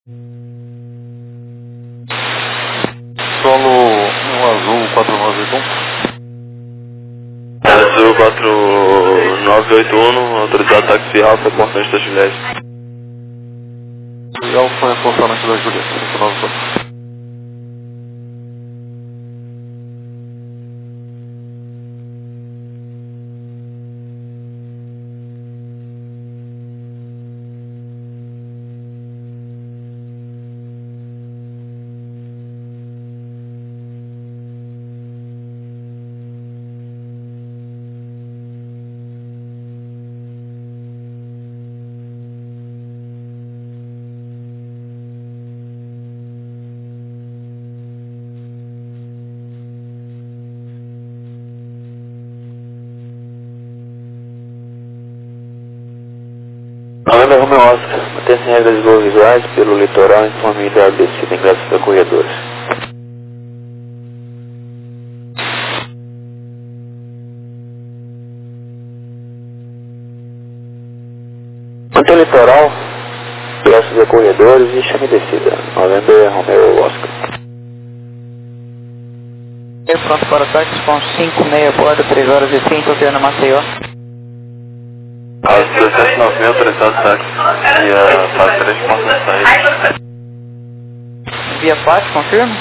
Solo no azul 4981. Azul 4981, autorizado táxi Alfa, portante da Juliette. E Alfa é portante da Juliette, 594. Novembro Romeo Oscar, mantenha-se em regras de voo visuais pelo litoral, informe ideal descida em graças a corredores. Mantenha o litoral, graças a corredores e chame descida. Novembro Romeo Oscar. Pronto para táxi com 5,6 bordo, 3 horas e 30, oceano Maceió. As 1790, autorizado táxi. E a fase 3, porta de saída. Via Paz, confirma?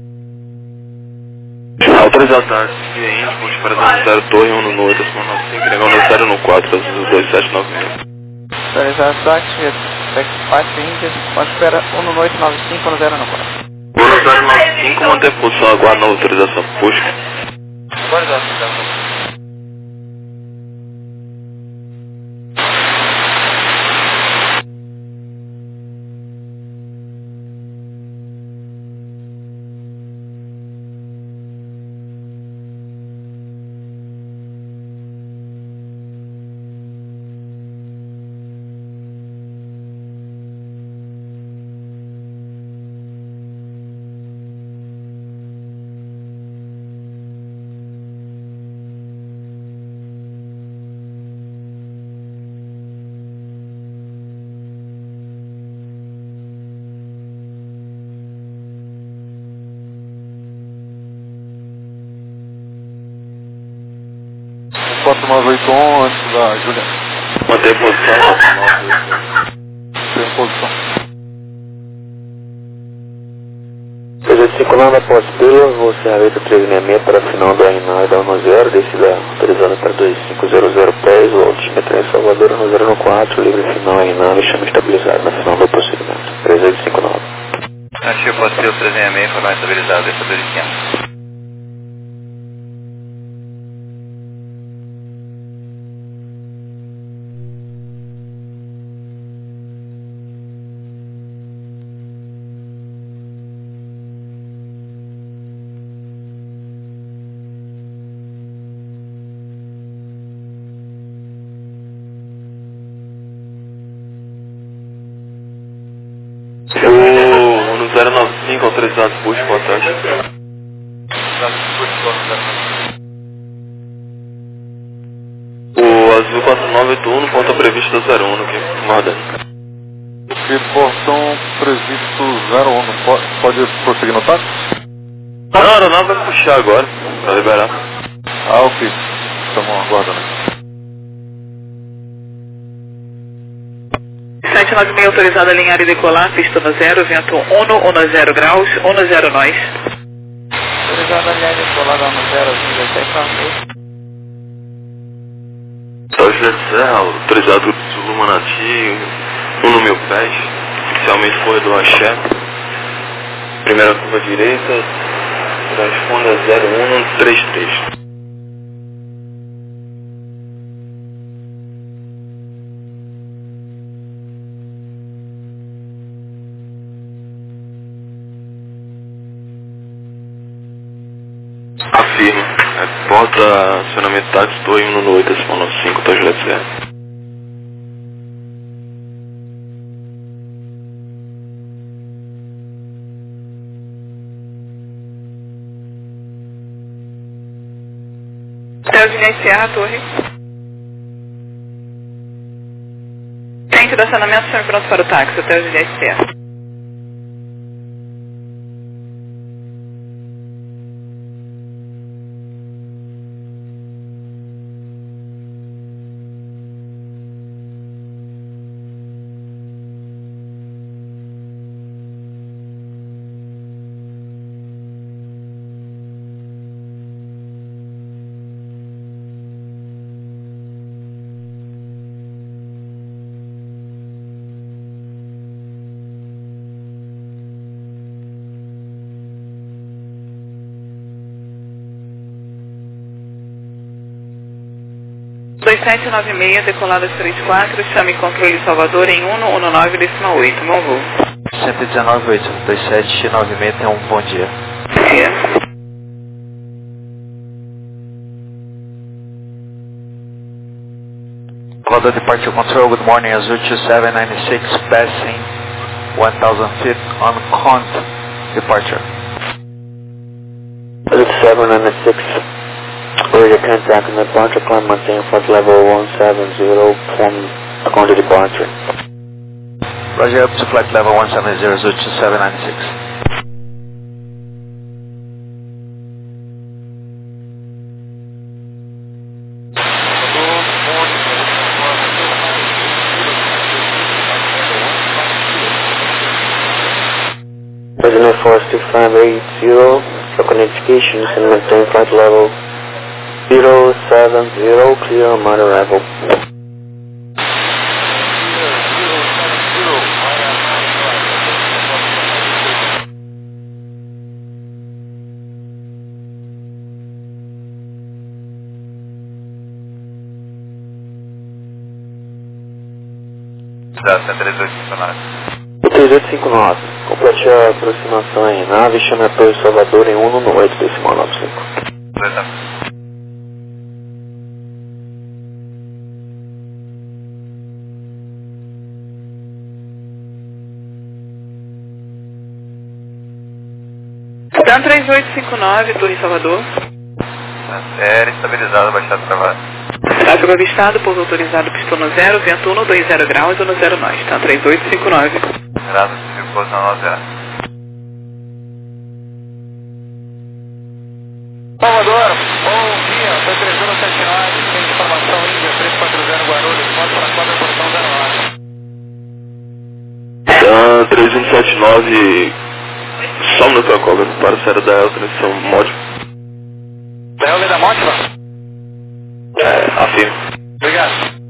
Autorizado táxi, via Índico, esperando 0 Torre, 1 no 8, 95, negão no 0 no 4, azul 2796. Autorizado táxi, via Paz, Índia, pode esperar 1 no 895, 1 no 0 no 4. 1 no 095, manter posição, aguarda na autorização, puxa. Autorizado, autorização. O 4981 antes da Juliette. Manter posição, 4981. Tem posição. 359 após pila, voo Serraleta 366 para final da RNAI da 10, descida autorizada para 2500 pés, o altímetro em Salvador no 014, livre final RNAI, chama estabilizado na final do procedimento. 359. Ativo após pila 366, foi mais estabilizado, estabilizado. O 095 autorizado push, boa tarde. O azul 4981 no ponto previsto 01 aqui, guardando. E portão previsto 01, pode prosseguir no táxi? Não, a aeronave vai puxar agora, pra liberar. Ah, ok. Estamos aguardando aqui. 796 autorizado a alinhar e decolar, pista no 0, vento 1 graus, 10 nós. Autorizado a alinhar e decolar, 10, 17 nós. Só Juliette Serra, autorizado Zulu Manati, 1 no 1000 pés, oficialmente corredor Axé. Primeira curva direita, transponda 0133. Afirma. Porta acionamento táxi, estou em 1 no 8, 95, tá Juliette Serra. Hotel Juliette Serra, torre. Centro do acionamento, sempre pronto para o táxi, Hotel Juliette Serra. 2796, decolada 34, chame controle Salvador em 119,8, bom voo. 119,8, 2796, tenha um bom dia. Dia. Salvador Departure Control, good morning, Azul 2796, passing 1000 feet on Cont departure. Azul 796, Roger, contact on departure, climb maintain flight level 170 from Cont departure. Roger, up to flight level 170, Azul 2796. President 42580, local notifications and maintain flight level 070, clear on minor arrival. Da, 3859. 3859, complete a aproximação em nave, chame apoio Salvador em 118, decimal 95. TAM 3859, Torre Salvador. Série estabilizada, baixada travada. Tráfego avistado, pouso autorizado, pistola 0, vento 120 graus, 10 nós. TAM 3859. Grado civil, posição 90. Salvador, bom dia, foi 3079, tem informação Índia 340 Guarulhos, pode para a quadra, posição 09. TAM 3179, só no tua cobra, para a série da El, transição módica. Da El da Mótiva? Afirmo. Obrigado.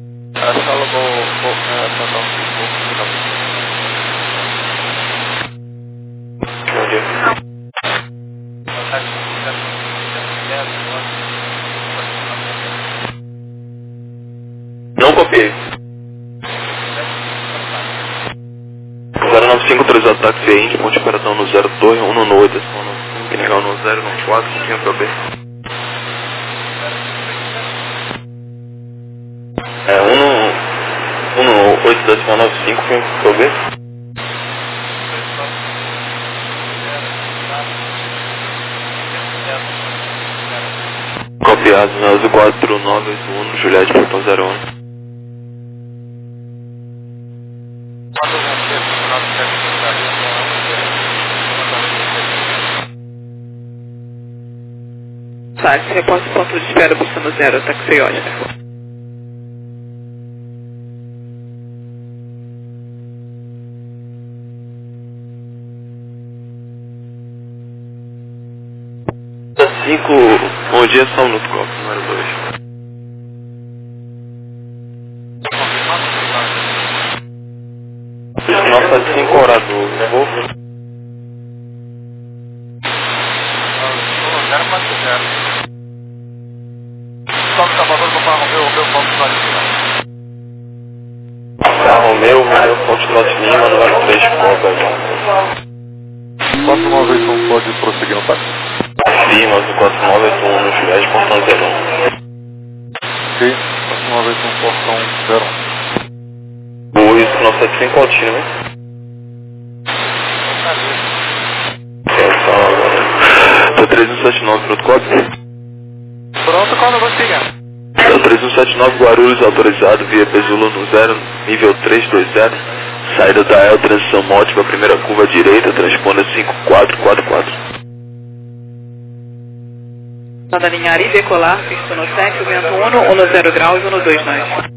Bom dia. Não copiei. 095 autorizado táxi Índia, ponte de operação no 0 torre, 1 no 8, que negar no 0, no 4, confirma para B. 118,95, confirma para B. Copiado, 4981, Juliette, portão 01. Táxi, reporte ponto de espera, buscando 0, táxi Oscar. Bom dia, só um minuto, copo, número 2. Nossa, 5 horas do voo. Romeu, ponte Norte Lima, número 3, Copa. 4981 pode prosseguir no táxi. Sim, mas o 4981 no Juliette, portão 01. Ok, 4981 portão 01. O isso 975 Altina, né? Tô 3179 pronto, cópia? Pronto, quando você ligar? Tô 3179 Guarulhos, autorizado via Pesula no 0, nível 320. Saída da El, transição módica, primeira curva direita, transponder 5444. Da linha Ari, decolar, pista no 7, vento 1, 10 graus, 12 nós.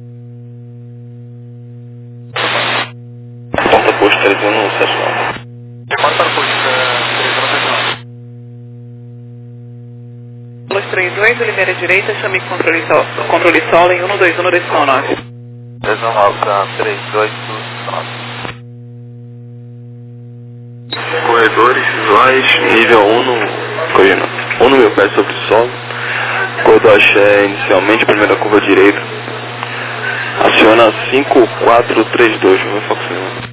Porta posto 3179. Repara para o posto 3179. 238, Oliveira direita, chame controle solo em 121, decimal 9. 319, 329. Corredores visuais, nível 1 no... Correndo. 1 no meu pé sobre o solo. Corredor axé inicialmente, primeira curva direita. Iguana 5432, meu Fox Lima.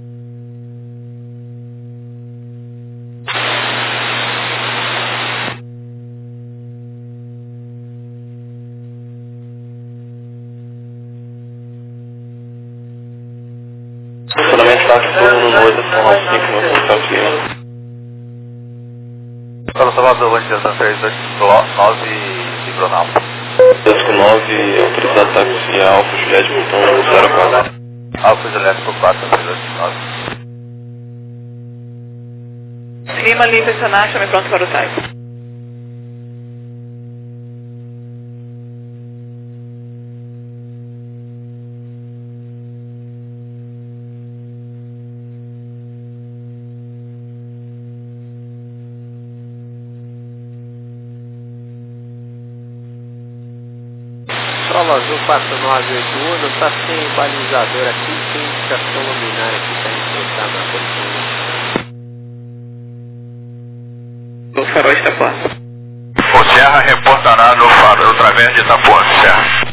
Funcionamento táxi turno no 8, são 95, meu Fox Lima. Para Salvador, antes das 329 e Bronal. 259, autorizado táxi Alfa Juliette, botão 04. Alfa Juliette por 4, 329. Lima, livre, acionar, chame pronto para o type. Solo Azul 4981, está sem balizador aqui, sem indicação luminária que está encostado na cortina. O farol está Itapuã. O Serra reportará no farol através de Itapuã, Serra.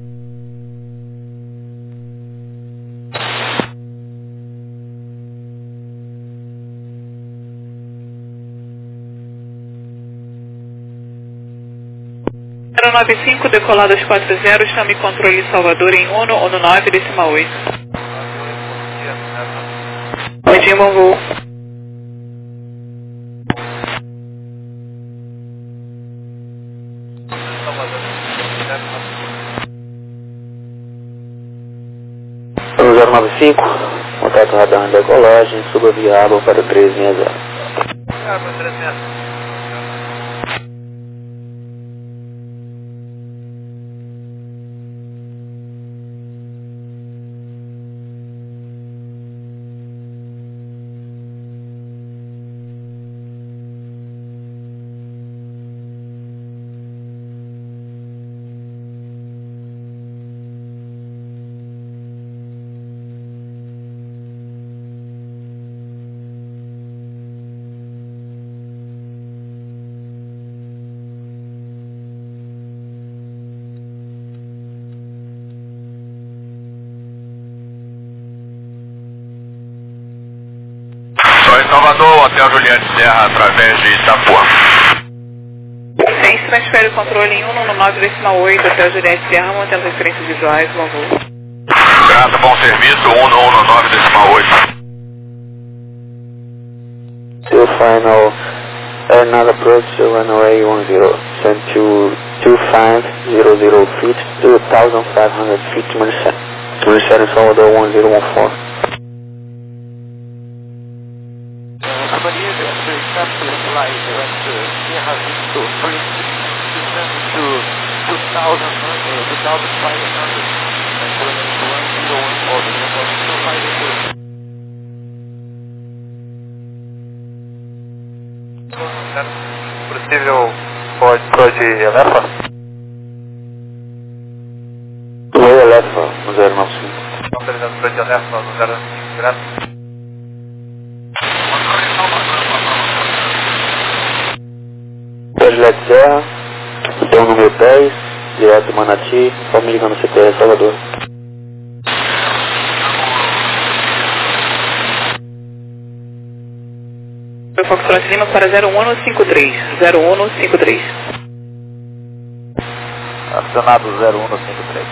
Zero 95, decolado aos 40, chame controle Salvador em 119, decimal 8. Bom dia, bom voo. Pelo 095, contato radar de decolagem, suba viável para 360. Salvador, Hotel Juliette Serra, através de Itapuã. Sem transfere o controle em 119, decimal 8, Hotel Juliette Serra, mantendo referências visuais, bom voo. Graça, bom serviço, 119, decimal 8. Still final, not approach, runway 10, send to 2500 feet, 2,500 feet, 27 Salvador 1014. Possível pode Elefa? Oi, Elefa, no 095. Autorizado pode Elefa no 095, graças. Juliette Serra, então número 10, direto Manati, família no CTR Salvador. Foxtrot Lima para 0153, 0153. Acionado 0153.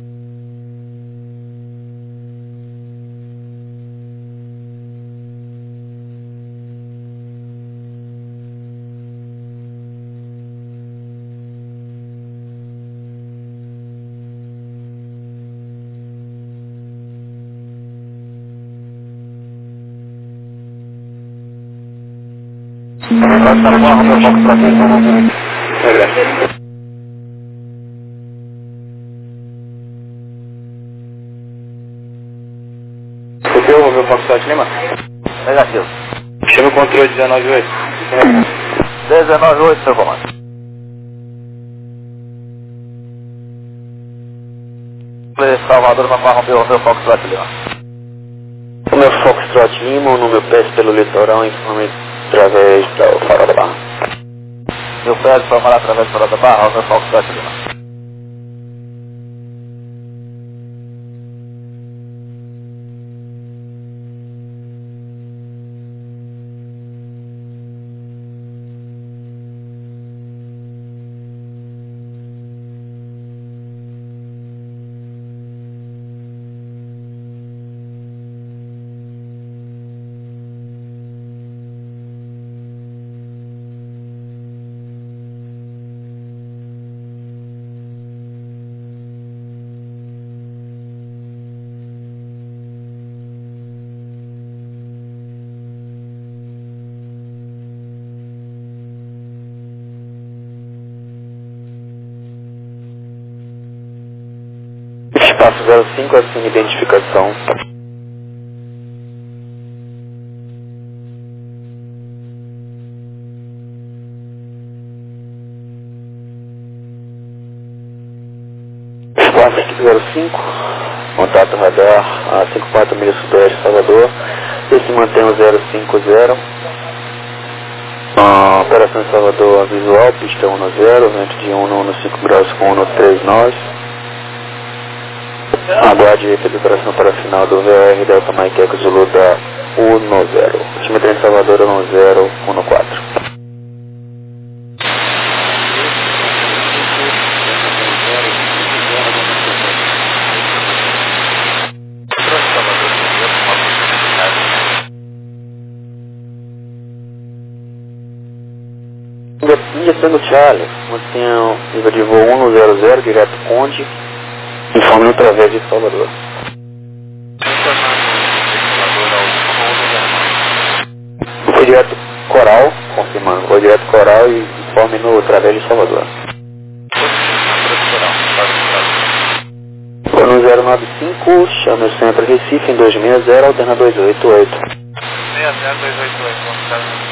Escuteu o meu Foxtrot Lima? Negativo. Chama o controle 198. 198, seu comando. Salvador vai romper o meu Foxtrot Lima. O meu Foxtrot Lima, o número peço pelo litoral, informe através da Farol da Barra. Eu peço para falar através do Farol da Barra, o meu Foxtrot Lima. Espaço 05, assim, identificação. Espaço 05, contato radar a 54 milhas sudoeste Salvador. Esse mantém o 050. Operação em Salvador visual, pista 10, vento de 1,5 graus com 1,39. Aguarde a operação para a final do VR Delta Mike Eco Zulu da 10. Altimetria em Salvador 1014. Índia Tango Charlie, mantenha o nível de voo 100, direto Conde, informe através de Salvador. Foi direto Coral, confirmando, foi direto Coral e informe no através de Salvador. Foi no 095, chame o centro Recife em 260, alterna 288. 60288,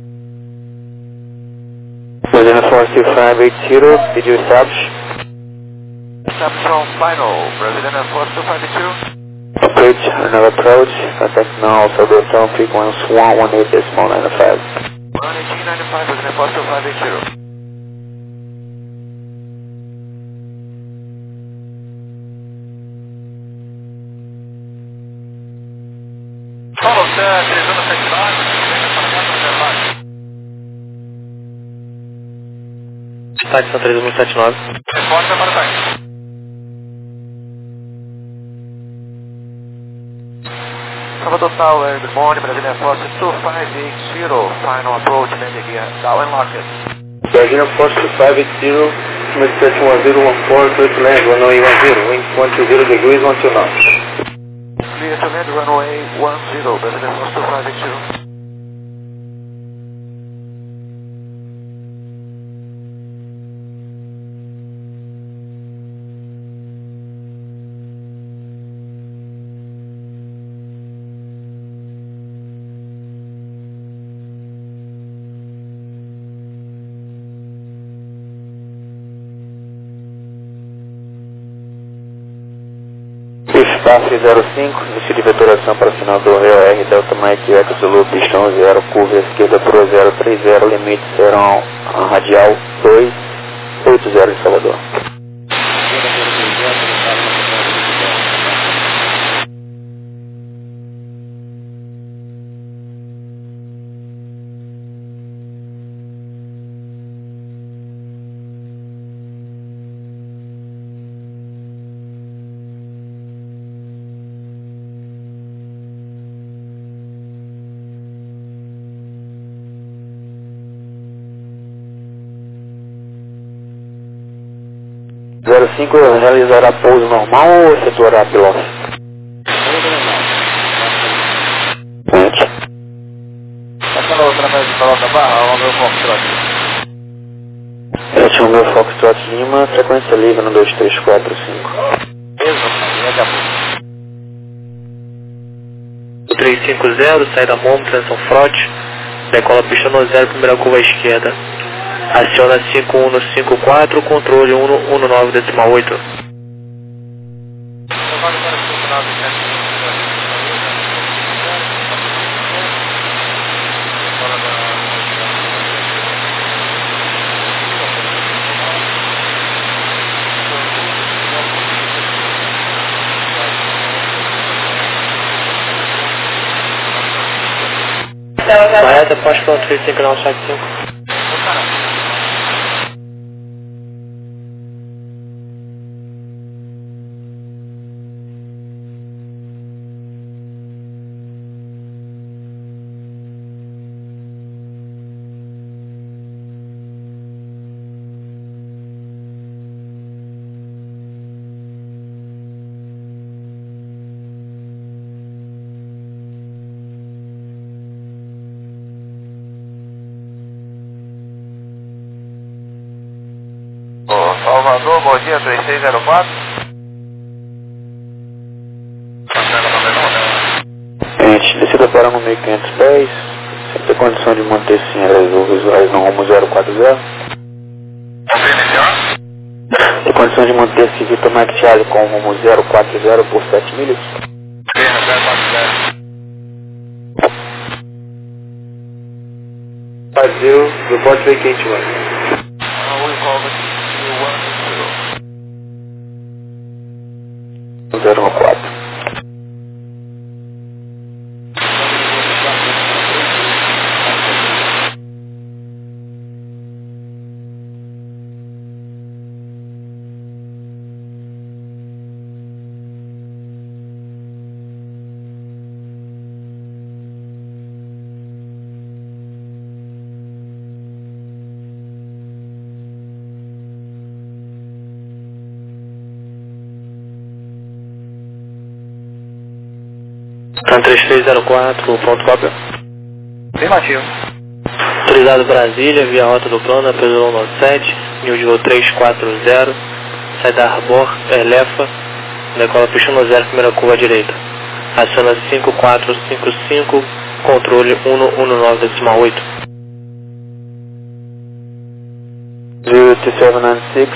Brazilian Force 2580, did you establish? Establish on final, Brazilian Air Force 252. Approach, another approach, contact now, also the town frequency 118.95. 118.95, Brazilian Air Force 2580. Follow, sir, 3179, Táxi 3179. Reporta para o táxi. Salvador Tower, good morning, Brazilian Air Force 2580, final approach, landing gear, down and lock it. Brazilian Force 2580, Smith 1014, clear to land, runway 10, wind 120 degrees, 12 knots. Clear to land, runway 10, Brazilian Force 2580. Espaço 05, início de veturação para o final do ROR Delta Mike Eco Zulu, pistão 0, curva esquerda pro 030, limite serão radial 280 em Salvador. Cinco realizará pouso normal ou efetuará piloto? Ponte. Aquela outra vez de coloca barra, o meu Foxtrot. Esse é o meu Foxtrot Lima, frequência livre no 2345. Mesmo, daqui a pouco. 350, saída Momo, transição Frot, decola pista no 0, primeira curva à esquerda. Aciona 5154, controle 119.8. Correta, pode pronto, 35975. Salvador, bom dia, 3604. para no 1500 pés, sem ter condição de manter sim as visuais no rumo 040. Tem condição de manter esse Vitor Mike Charlie com o rumo 040 por 7 milhas? 040. Brasil, report vacante 1. We call it 014. TAM 3304, ponto cópia. Afirmativo. Autorizado Brasília, via rota do plano, Pedro 197, New de voo 340, saída Arbor, Elefa, decola pista 10, primeira curva à direita. Aciona 5455, controle 119.8. 02796,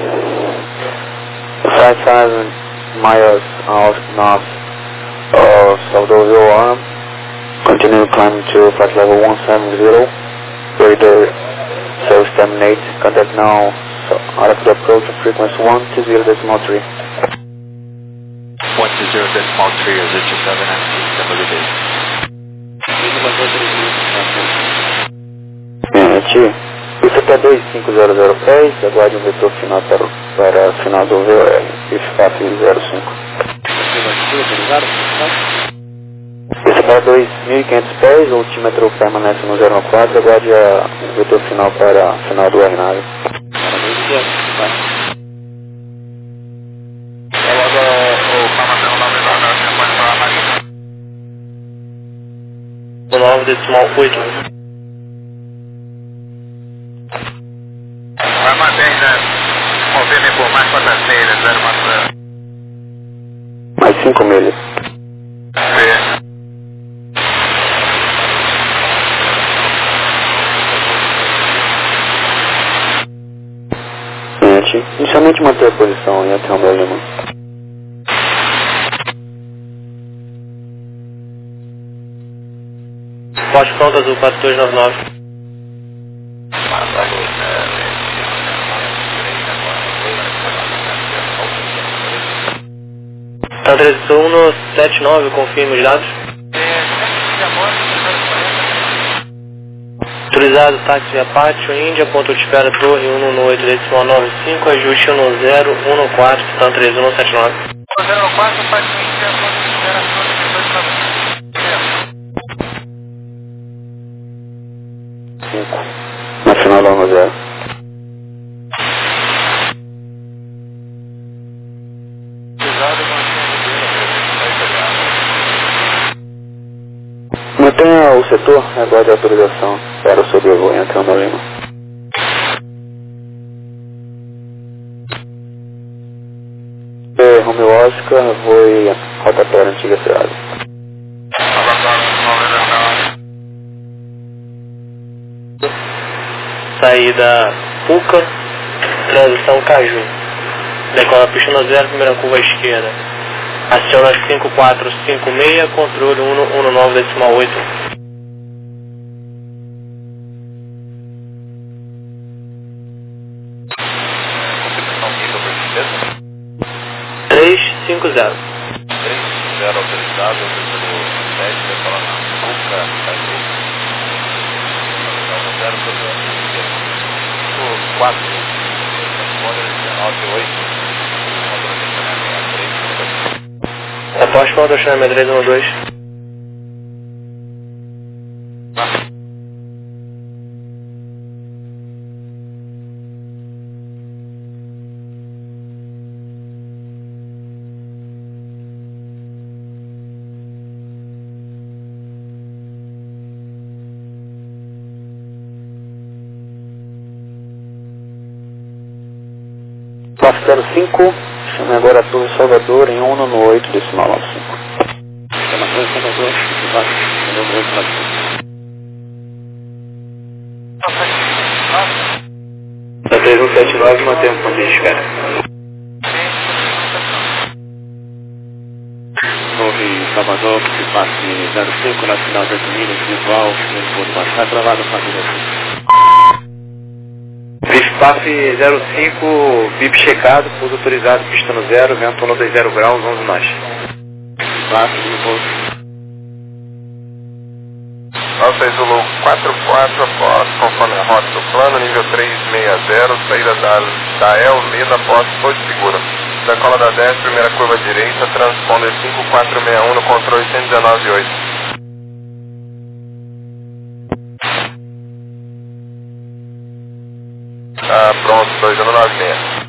5,000 miles north of Salvador Arm. Continue climbing to flight level 170. Radar service terminate. Contact now. Out of the approach frequency 120.3. 120.3 as it is 796, Isso até 2500 pés, aguarde um vetor final para final do VOR, IFAF 05. Isso para 2500 pés, o altímetro permanece no 014, aguarde o vetor final para final do RNAV. O 9.8. Vai manter, né? Movendo por mais 4 040. Mais 5 milhas. Inicialmente manter a posição em até o meu lima. Poste pronto, azul 4299. TAM 3179, confirme os dados. Autorizado táxi via Pátio, Índia, ponto de espera Torre 118.95, ajuste 1014, TAM 3179. 04, faz Índia, ponto de espera Torre 5. Na final da 10. Mantenha o setor, aguarde a autorização para o sobrevoo em Antônio Lima. Romeo Oscar, voe rotatória antiga Cerrado. Saída Puca, transição Caju. Decola pista 0, primeira curva à esquerda. Aciona 5456, controle 119.8. Confirmação nível, por gentileza. 350. 30 autorizado, número 7, decola na Puca, Caju. 0 4, transponder 198. Após pronto, Chama 312. Classe 05, chame agora a Torre Salvador em 198.95. Chama a Torre Salvador, 3179, mantém o ponto de espera. 9 Salvador, passe 05, nacional 8 milhas, visual, ponto baixo, vai pra lá do Fazenda. Vispafe 05, VIP checado, pouso autorizado, pista no 0, vento 120 graus, 11 nós. Passe no pouso. Alfa Zulu 44, após conforme a rota do plano, nível 360, saída da El Leda, após Porto Seguro. Decola da 10, primeira curva direita, transponder 5461 no controle 119.8. Tá pronto, 2196.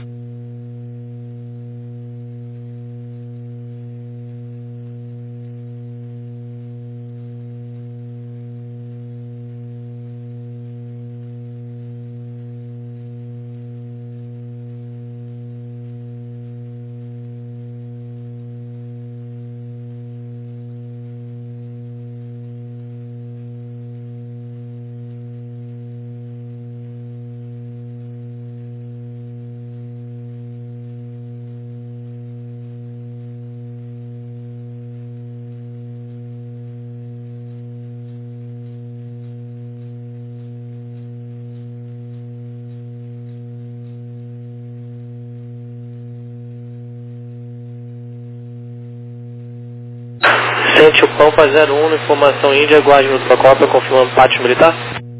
Sente o Pampa 01, informação Índia, aguarde no Procópio, confirmando pátio militar.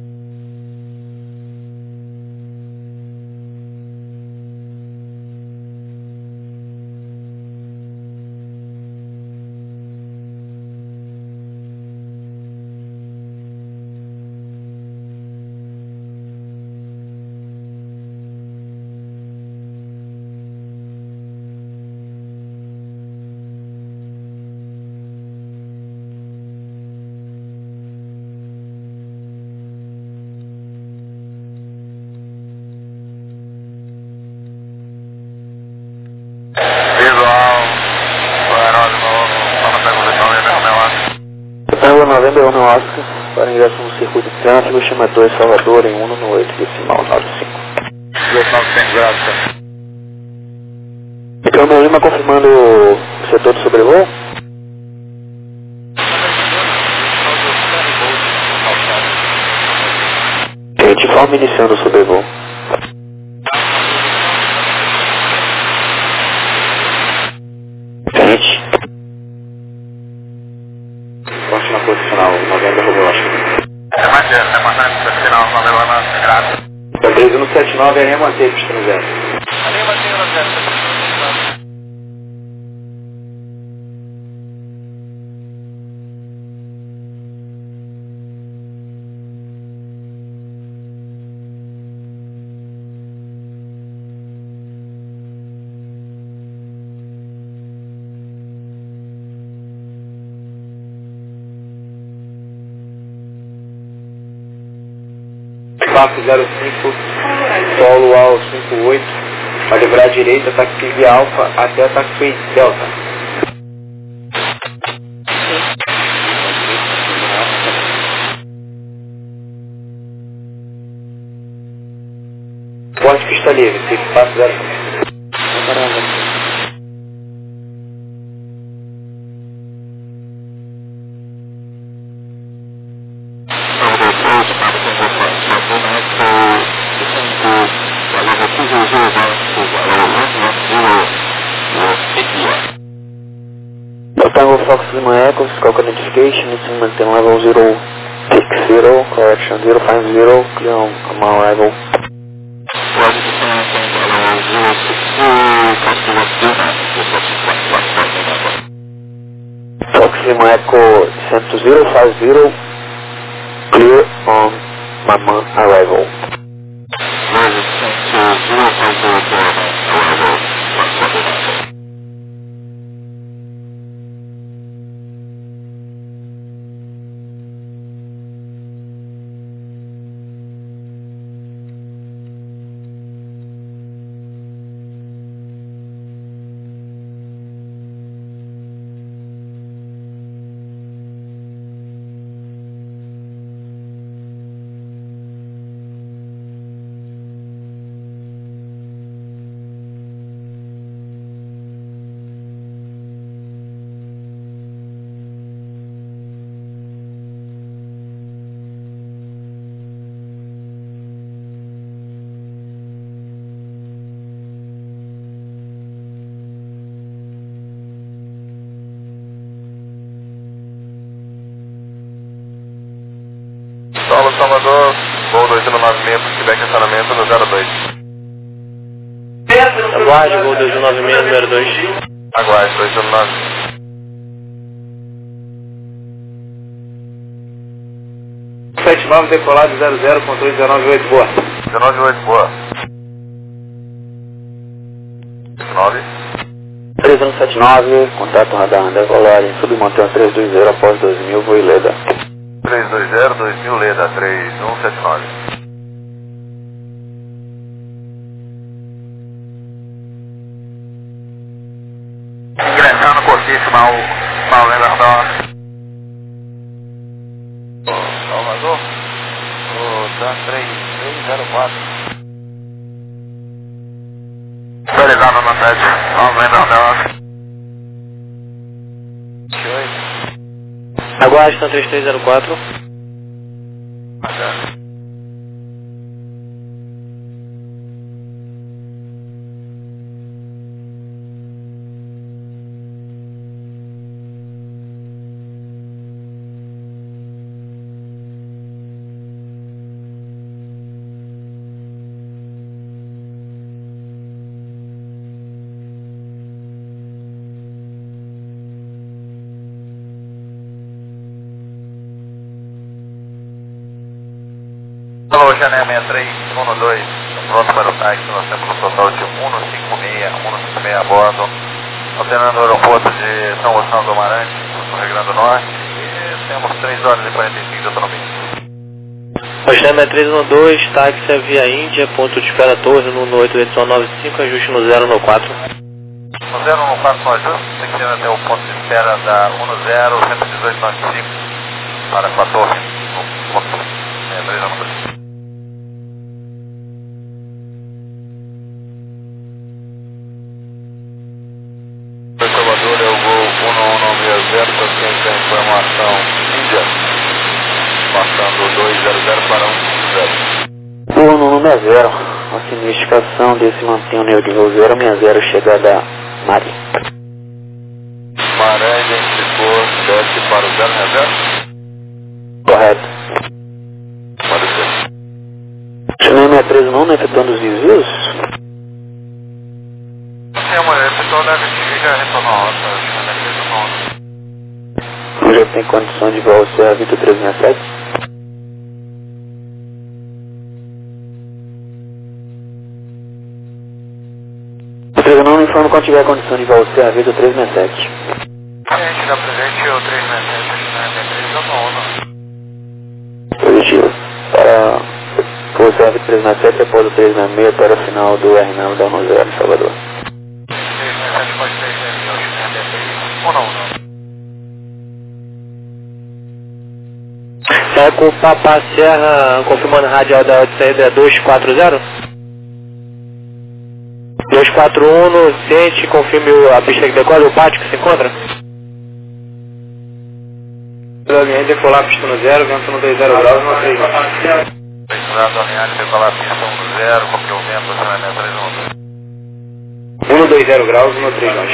Tango Novembro 1 Oscar, para ingresso no circuito de trânsito, chama 2 Salvador em 1 no 8, decimal 95. 2900, graças. Então, meu Lima confirmando o setor de sobrevoo. Gente, forma iniciando o sobrevoo. Gente. Próxima posicional, Novembro Romeu Oscar. É maneiro, é bastante final, valeu, graças. Então, 3179 é remanter pista no 0. Ali mantém o 0. Papo 05, solo ao 58, vai livrar a direita, taxi alfa até taxi delta. Porte pista livre, fique passo 05. Tango Fox Lima Echo, Scope Identification, needs to maintain level 060, correction 050, clear on arrival. Fox Lima Echo, descent to 050, clear on Mama arrival. Salvador, voo 2196 para Quebec, estacionamento no 02. Aguarde, voo 2196, número 2. Aguarde, 2196. 79 decolado 00, controle 198, boa. 198, boa. 79. 3179, contato radar decolagem, submontão 320 após 2000, voo Leda. 320, 2000, Leda, 3179. Ingressando cortiço, mal Leda Norte. Salvador, Dan 3304. Autorizado na 7, mal Leda Norte. Aguarde, Dan 3304. Alô, Jané 6312, pronto para o táxi, nós temos um total de 156 a bordo, alternando o aeroporto de São Gonçalo do Amarante, no Rio Grande do Norte, e temos 3 horas e 45 de autonomia. Jané 6312, táxi via Índia, ponto de espera Torre, no 1895, ajuste no 014. No 014 no ajuste, tem que ser até o ponto de espera da 1011895 para a Torre, no ponto 312. Salvador é o voo 1160, para quem tem informação Índia, passando 200 para 150. Voo 160, a significação desse mantém o nível de voo 060, chegada Maré. Maré identificou, desce para o 060? Correto. Pode ser. Chama 63 não efetuando os desvios? Sim, amanhã, o pessoal deve já retornar a rota, acho que Já tem condição de voar ao Serra Vitor 367? Não informa quando tiver condição de voar ao Serra Vitor 367. a gente dá presente o 367, acho que não é 3 Positivo. Para o Serra Vitor 367 após o 366 para o final do R9 da 10 em Salvador. 367 pode ser 3 ou não? Com o Papá Serra, confirmando a radial da saída é 240? 241 no Ciente, confirme a pista que decola, o pátio que se encontra? Alinhagem decolar a pista no 0, vento no 20 graus, no 3 graus. Precisado alinhagem decolar a pista no 0, porque o vento está na 120 graus, no 3 graus.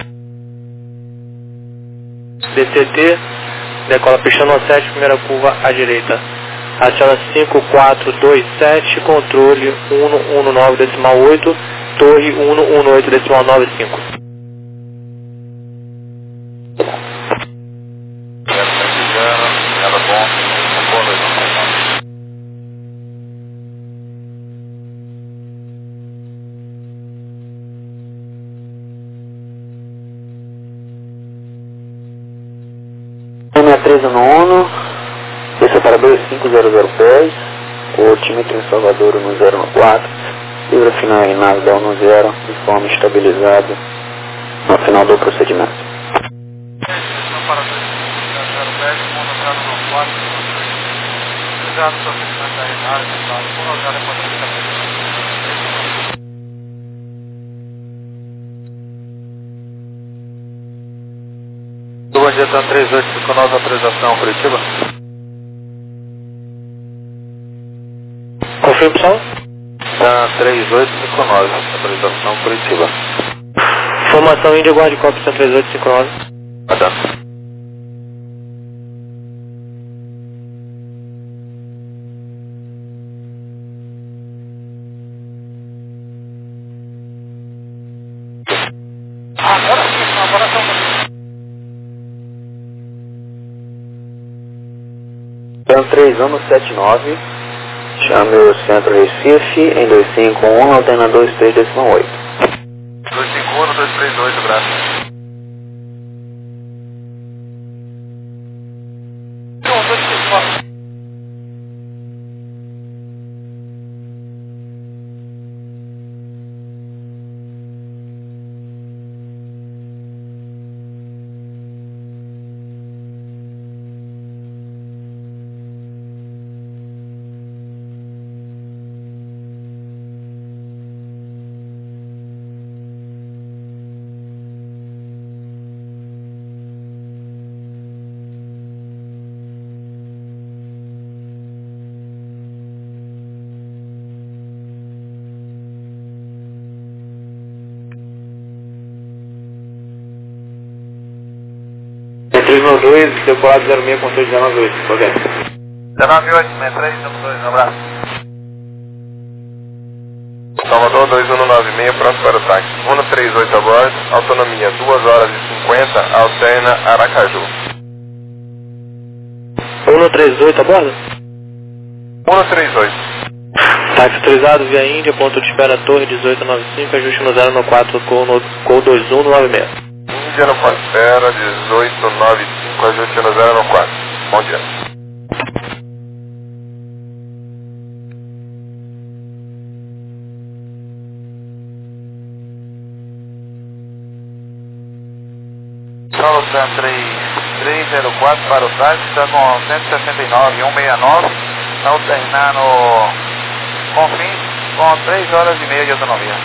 DCT, decola pista no 7, primeira curva à direita. Aciona 5427, controle 119,8, torre 118,95. Ela bom, M3 esse é para 2500 pés, o altímetro em Salvador no 014, livre final em nave da 10, de forma estabilizada no final do procedimento. Bom dia, TAN 3859, autorização Curitiba. Confirme, pessoal? TAN 3859, autorização Curitiba. Formação Índia, guarde cópia 3859. 13179, chame o Centro Recife em 251, altena 23 decimal 8. 251, 238, abraço. Decolado 06 com 398, correto. 198, 63, 2, um abraço. Salvador 2196, pronto para o táxi. 138 a bordo, autonomia 2 horas e 50, alterna Aracaju. 138 a bordo? 138. Táxi autorizado via Índia, ponto de espera Torre 1895, ajuste no 094 com 2196. Índia no ponto de espera 1895, ajuste no 094. Bom dia. Solo 3304 para o táxi, está com 169, 169, está alternando Confins com 3 horas e meia de autonomia.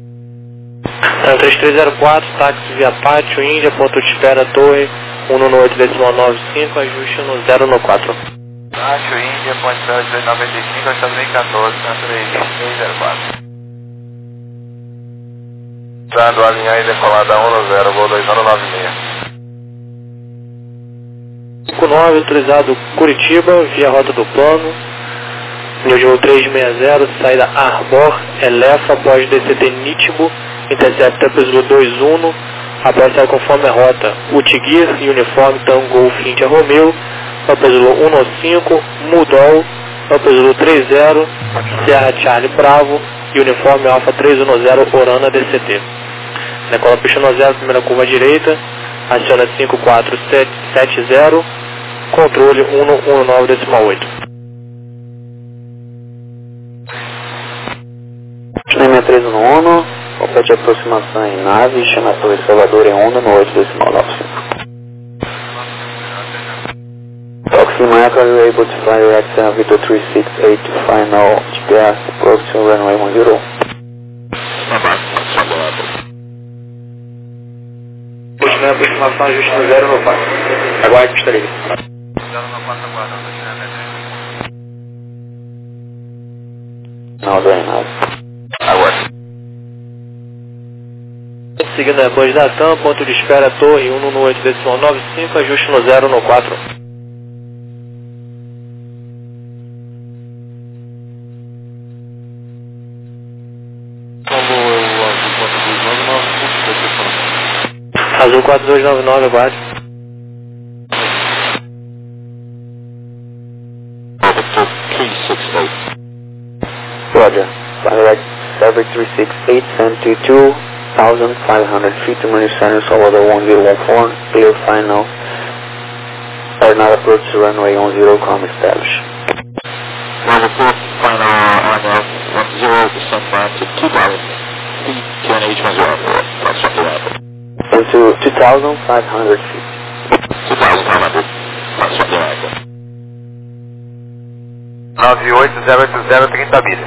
3304, táxi via Pátio, Índia, ponto de espera Torre 198,95, ajuste no 094. Pátio, Índia, ponto de espera 1895, Estados Unidos 14, 3304. Dado alinhar e decolada 10, voo 2096. 59, autorizado Curitiba, via rota do plano, nível 360, saída Arbor, Elefa, após DCT Nitibo, intercepta Pesulo 21, após sair conforme a rota, Utiguir, Uniforme Tango Golf India Romeo, Pesulo 105, Mudol, Pesulo 30, Serra Charlie Bravo, Uniforme Alfa 310, Orana DCT. Decola pista no 0, primeira curva direita, aciona 5470, controle 119,8. Chama 311, compete aproximação em nave, chama a Torre Salvador em 198,95. Proxima aircraft, you are able to fly your XM Victor 368 to final GPS, approximate runway 10. Continua a aproximação, ajuste no 094. Aguarde pista livre. 094, Não, do nave. Aguarde. Seguindo a Band da TAM, ponto de espera Torre 118,95, ajuste no 094. Azul 4299, aguarde. Roger. Flight Server 368, send to 2,500 feet to Marine Center, Salvador 1014, clear final. Aeronaut approach to runway 10, com established. Final RNF 10, descend ramp to 2,000 feet to an H10. That's what you have. Into 2,500 feet. 2,500. That's what you have. 98080, 30 milhas.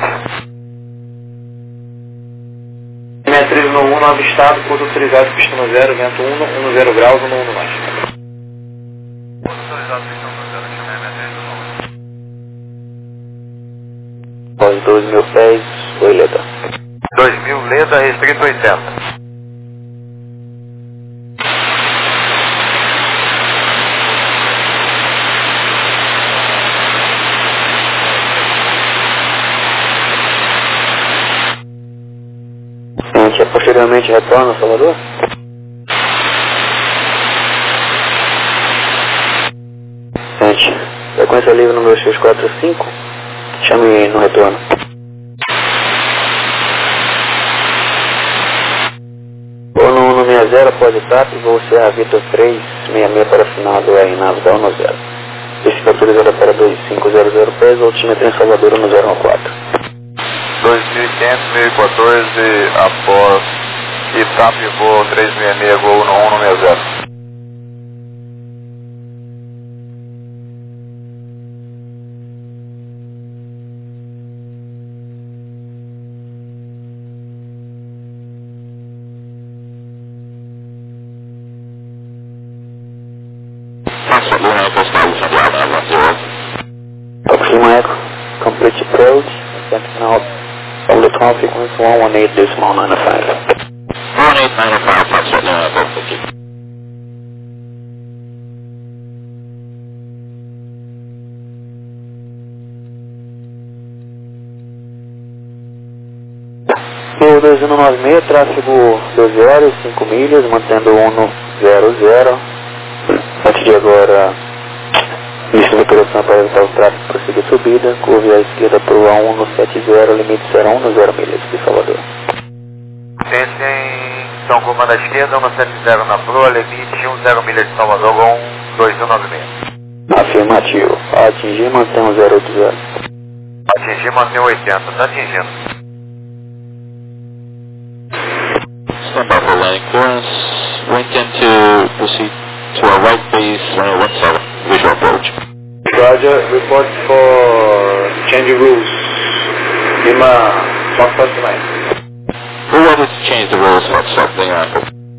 6391, avistado, curso autorizado, pista no 0, vento 10 graus, 11 mais. Após 2.000 pés, foi Leda. 2000 Leda, restrito 80. Posteriormente retorna a Salvador? Gente, Sequência livre no 2645. Chame no retorno. Vou no 160 após etapa, vou Serra Vitor 366 para a final do R9 da 10. Descida autorizada para 2500 pés, altimetria em Salvador no 014. 2500, 1014, após etapa e voo 366, gol no 160. Lima Echo, complete approach, now from the call frequency 118.95. 1895, Foxtrot Lima Echo, thank you. Voo 2196, tráfego 12 horas, 5 milhas, mantendo 100. A partir de agora, lista de operação para evitar o tráfego prosseguir subida, curve à esquerda para o A170, limite será 10 milhas de Salvador. Descem São Comando à esquerda, 170 na proa, limite 10 milhas de Salvador, com 2196. Afirmativo. A atingir, mantém 080. Atingir, mantém 80, está atingindo. Stand by for landing clearance. We intend to proceed to our right base, runway 17, visual approach. Roger, report for change rules. Lima, Foxtrot tonight. We're ready to change the rules, Foxtrot Lima Echo.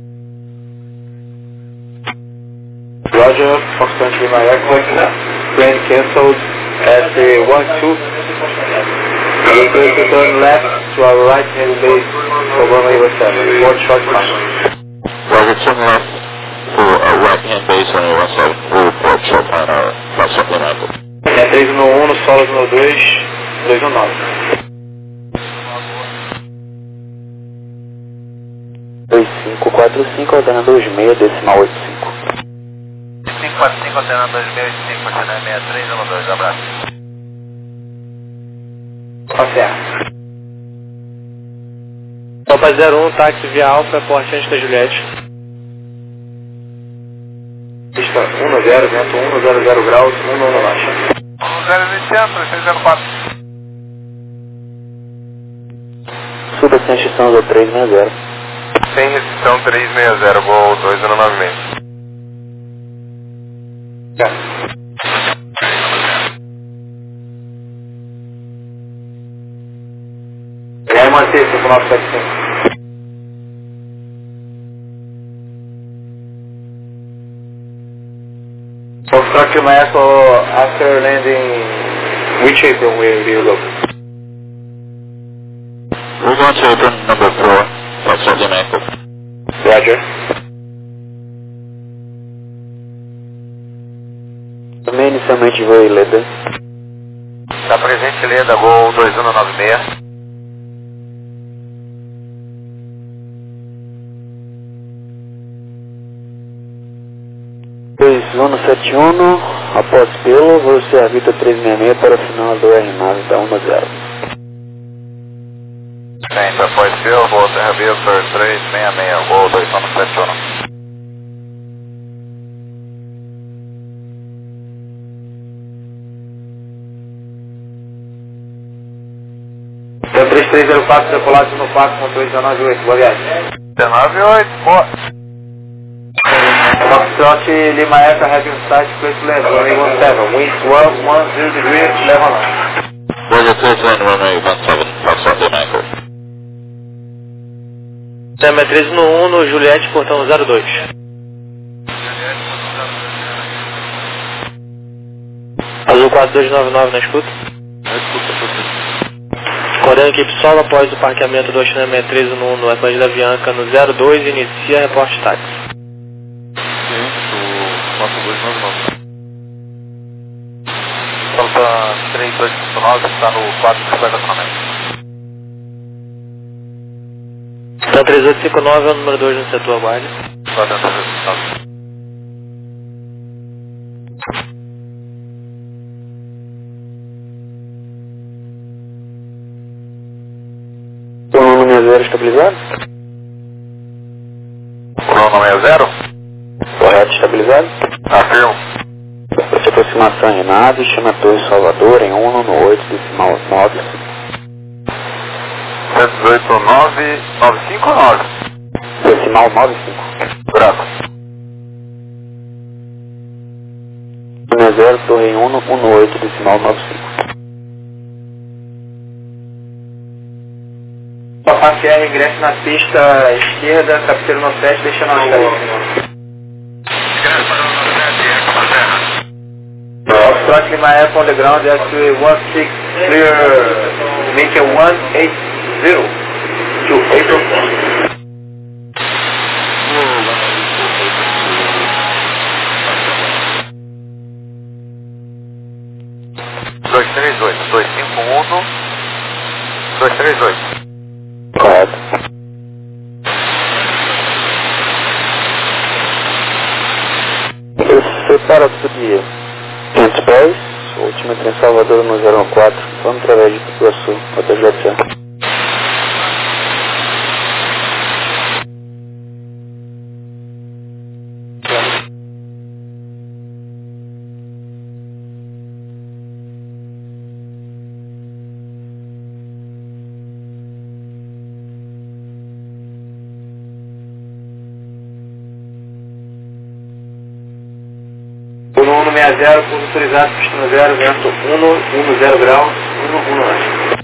Roger, Foxtrot Lima Echo. Plane cancelled at the 12. We're going to turn left to our right hand base for runway 17. Report short time. Roger, turn left for a right-hand base, runway 17. We'll report short time, Foxtrot Lima Echo. É 3 no 1, solos no 2, 2 no 9. 2545, ordenando 26, decimal 85. 545, ordenando 2685, continuando 6312, abraço. Certo. Copa 01, táxi via Alfa, porte antes da Juliette. Pista 10, vento 100 graus, 1 no baixa. 1020, 3604. Suba sem restrição do 360. Sem restrição 360, voo 2196. E aí, manter 5975. Foxtrot Lima Echo, after landing, which apron will you look? We're going to apron number 4, Foxtrot Lima Echo. Roger. Também inicialmente voo em Leda. Está presente Leda, gol 2196. Zona 71, após pelo, voo Serra Vitor 366 para a final do R9 da 10. Sim, após pelo, voo Serra Vitor 366, gol 2171. Então 3304, decolado no parque, motor 198, boa viagem. 198, boa. Foxtrot Lima Echo, having sight, place to land, runway 17, wind 12, 10 degrees, level 9. Roger, clear to land, runway 17, Foxtrot Lima Echo. Tema 13 no 1, no Juliette, portão 02. Azul 4299 na escuta. Corando equipe solo após o parqueamento do Oceano 63 no 1 no Atlântida Avianca no 02, inicia reporte táxi. Falta 3259, está no 450 km. Então 3859 é o número 2 no setor, aguarde. Está dentro do 3859. 10 estabilizado? Plano 60? Correto, estabilizado? Afirmo. Essa aproximação em nave, chama a Torre Salvador em 1 no 8, decimal 9. 118, 9, 95 ou 9? Decimal 95. Branco. 0, Torre em 1 no 8, decimal 95. Papa Sierra, ingresso na pista esquerda, cabeceiro no 7, deixando a escada. Foxtrot Lima F on the ground, SQA 16, clear, make a 180 to April 4. Dois, três, oito. 251, 238. Correto. Separa-se de 500 pés, última em Salvador no 014, vamos através de Iguaçu, JJC. Por 160, curso autorizado, pista no 0, vento 110 graus, 110.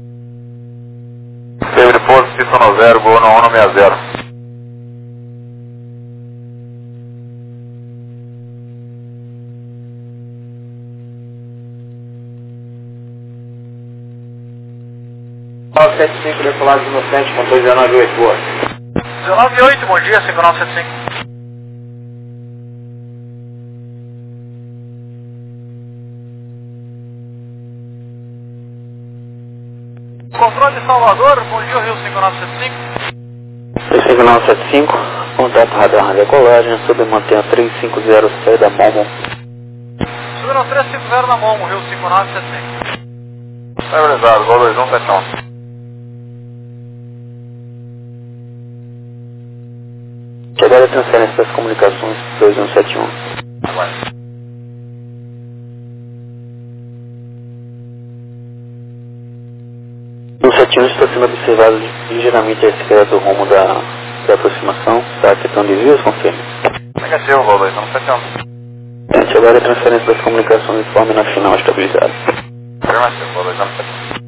Teve de posto, pista no 0, gol no 160. Paulo 75, decolado de inocente com 298, boa. 198, bom dia, 5975. Controle de Salvador, bom dia, Rio 5975. 5975, contato radar na decolagem, submantenha 350, saída Momo. Subiram 350 na Momo, Rio 5975. Estabilizado, gol 2171. Chegar a transferência das comunicações 2171. Aguarde. No 71 está sendo observado ligeiramente a esquerda do rumo da aproximação. Está afetando desvios, confirme. Negativo, gol 2171. Chegar a transferência das comunicações informe na final estabilizada. Afirmativo, gol 2171.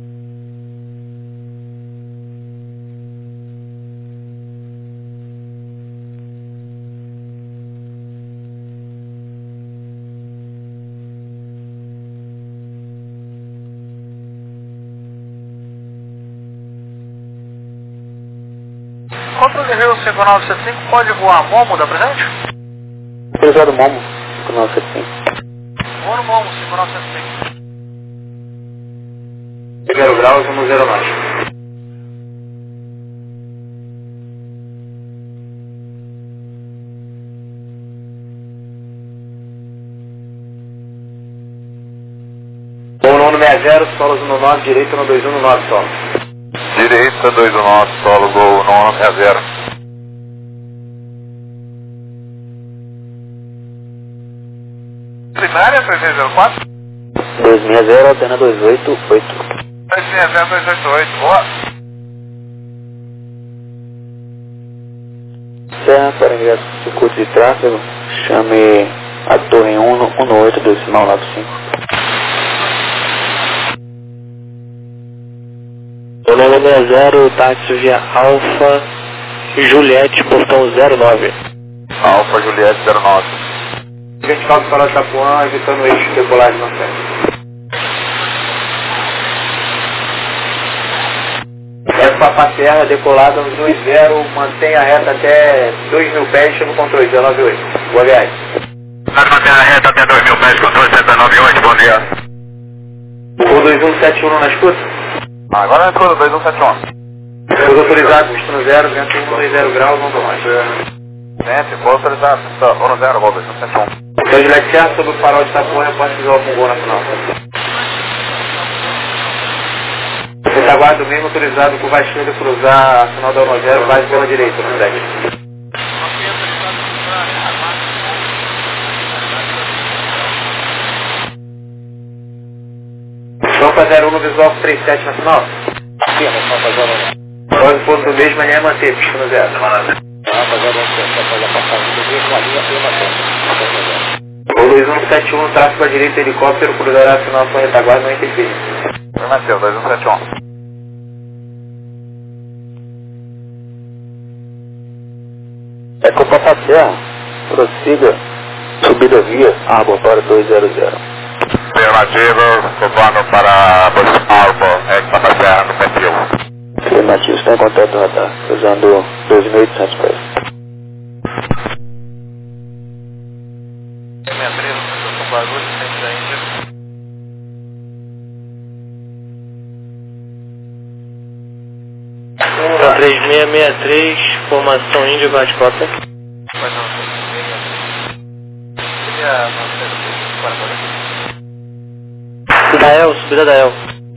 Controle Rio 5975, pode voar Momo, dá presente? Autorizado Momo, 5975. Vou no Momo, 5975. 0 graus, 109. Bom, no 60, solos 19, direito no 219, solo. Direita 219, solo, gol no 160. Primária 304. 260, antena 288. 260, 288, boa. Serra para ingresso do circuito de tráfego, chame a torre em 118, decimal 95. Sonoma 60, táxi via Alfa Juliette, portão 09. Alfa Juliette 09. 24 para Itapuã, evitando o eixo decolagem na frente. Papa Serra, decolada no 20, mantenha a reta até 2.000 pés, chama o controle 198. Boa viagem. Mantenha a reta até 2.000 pés, controle 198, bom dia. O 2171 na escuta? Agora na escuta, 2171. Tudo autorizado, pista no 0, vento 120 graus, vamos mais. Gente, vou autorizar, pista 10, gol 2171. Então, Juliette Serra, sobre o farol de Itapuã, eu posso usar o gol na final. Retaguarda mesmo autorizado com Vasqueira cruzar a final da 10, base pela direita, no 7. Rampa 01 no visual 37 na final? Sim, Rampa 01. Pode ponto do mesmo, amanhã é manter, pista no 0. Rampa 01, após a passagem do mesmo, a linha e mantém. O 2171 no tráfego à direita, helicóptero, cruzará a final com retaguarda, não interferir. Afirmativa, 2171. É Copa Serra, prossiga, subida via, Arbor 200. Afirmativo, cubano para Arbor, Copa Serra no perfil. Afirmativo, está em contato no radar, cruzando 2.800 pés. 63, com Guarulhos, frente da Índia. Então 3663, formação Índia, bate-cota. Vai não, seria 940. Dael, subida Dael.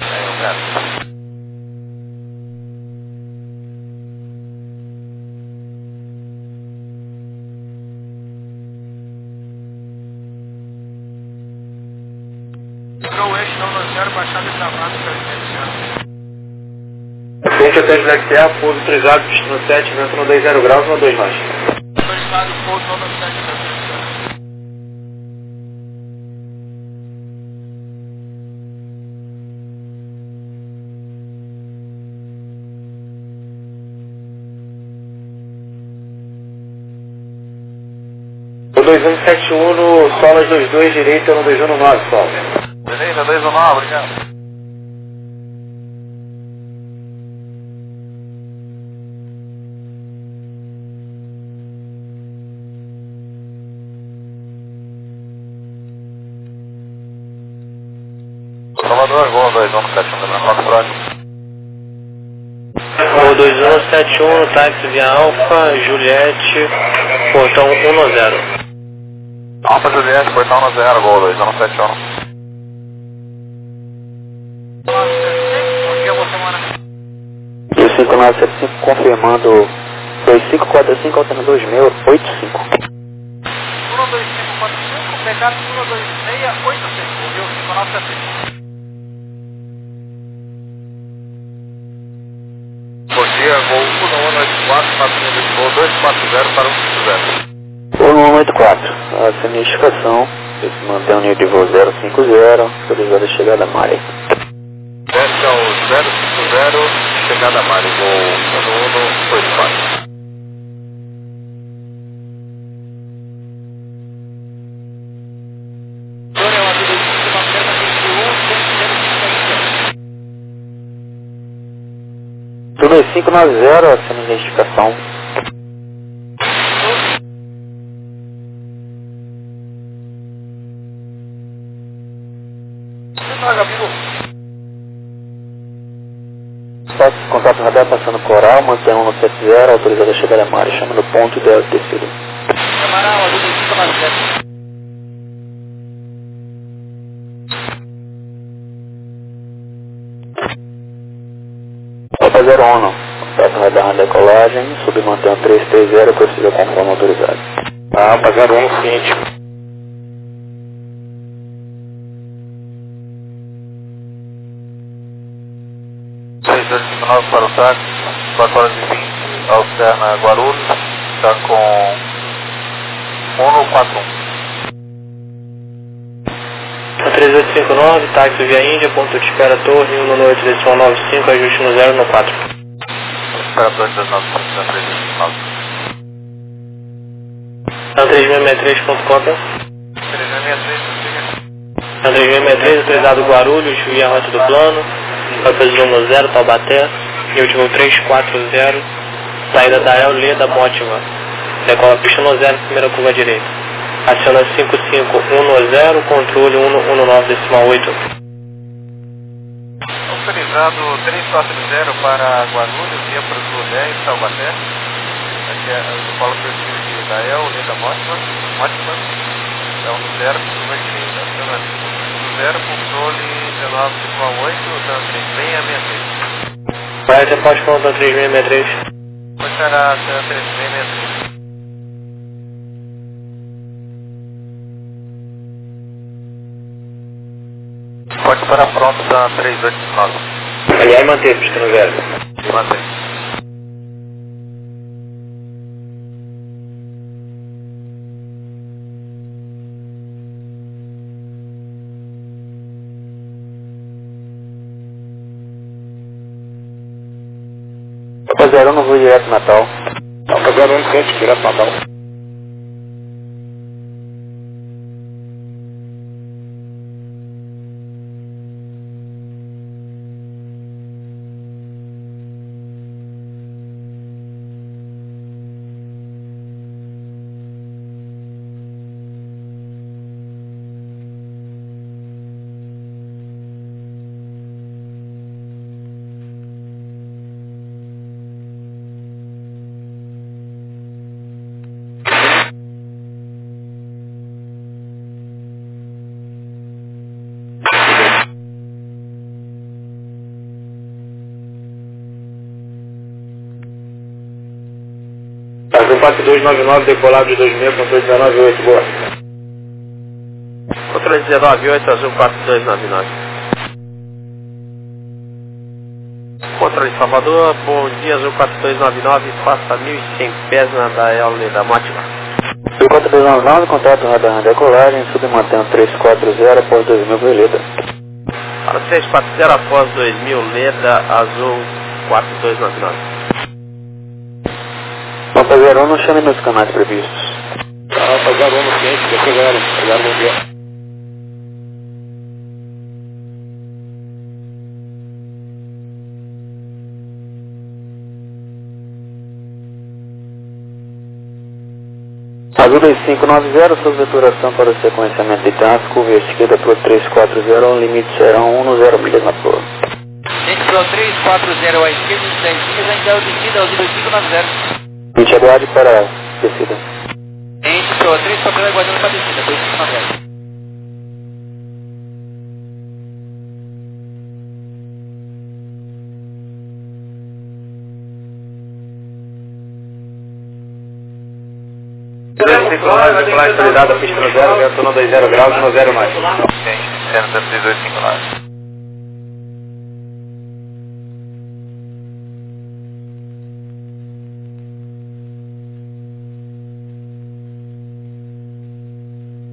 Entrou o eixo não 0, baixada e travado para a Frente ao teste da XA, pouso autorizado, destino 7, vento no 20 graus, no 2 mais. autorizado, pouso não 7 para O 2171 no Solas 22, direita no 219, Sol. Beleza, 219, obrigado. Salvador, Gol 2171, lembrando qual próximo. O 2171 no táxi via Alfa, Juliette, portão 10. Alfa Juliette, portão 10, Gol 2171. E o 5975 confirmando 2545, alternador 2685. 12545, pegado 12685, viu? 5975. Bom dia, Gol 1184, patrulha de Gol 240 para 150. Gol 184, a significação, se mantém o nível de voo 050, autorizada a chegada a Mari. Desce ao 050, chegada a Mari, Gol 1184. Do 2590, a sendo identificação. Contato radar passando coral, mantém 170, autorizada a chegada a Mari, chama no ponto ideal de descida. Camarão, ali do 597. Copa 01, contato radar na decolagem, submantém 330, procedeu conforme autorizado. Alfa 01, ciente. Para o táxi, 4 horas e 20, alterna Guarulhos, está com 141. 3859, táxi via Índia, ponto de espera Torre, 198, 95, ajuste no 0 no 4. Espera 295, 329. Então 3663, ponto cópia. 3663, autorizado Guarulhos, via rota do plano, vai fazer 10, Taubaté, e último 340, saída da El Leda Mótiva, decola pista no 0, primeira curva direita. Aciona 55110, controle 119,8. Autorizado 340 para Guarulhos, via para o 10, Taubaté. Aqui é o polo perfil de Dael, Leda Mótiva, é o 0, curva direita. Aciona 0, controle 19,8, 3663. Vai até pós conta 3663. Pode parar até 3663. Pode parar pronto da 3859. Aliás, manter, pista no zero. Mantém. Alfa 01 no voo direto Natal. Alfa 01 ciente, direto Natal. Azul 4299, decolado de 26, controle 198, boa. Controle 198, Azul 4299. Controle Salvador, bom dia, Azul 4299, faça 1.100 pés na Dael da Mótima. Azul 4299, contato radar decolagem, submantendo 340 após 2000, Leda. Para 340 após 2000, Leda, Azul 4299. Alfa 01 não chame nos canais previstos. Alfa 01 no ciente, desceu zero. Obrigado, bom dia. Azul 2590, sua veturação para o sequenciamento de tráfego, via esquerda por 340, limite serão 10 milhas na proa. Gente, pro 340 à esquerda, 10 milhas, ainda é o descida, Azul 2590. Gente, aguarde para descida. Gente, pro 340 aguardando para descida, 2590. Decolagem autorizada, pista no zero, vento no 20 graus, no 0 mais. Gente, 13859.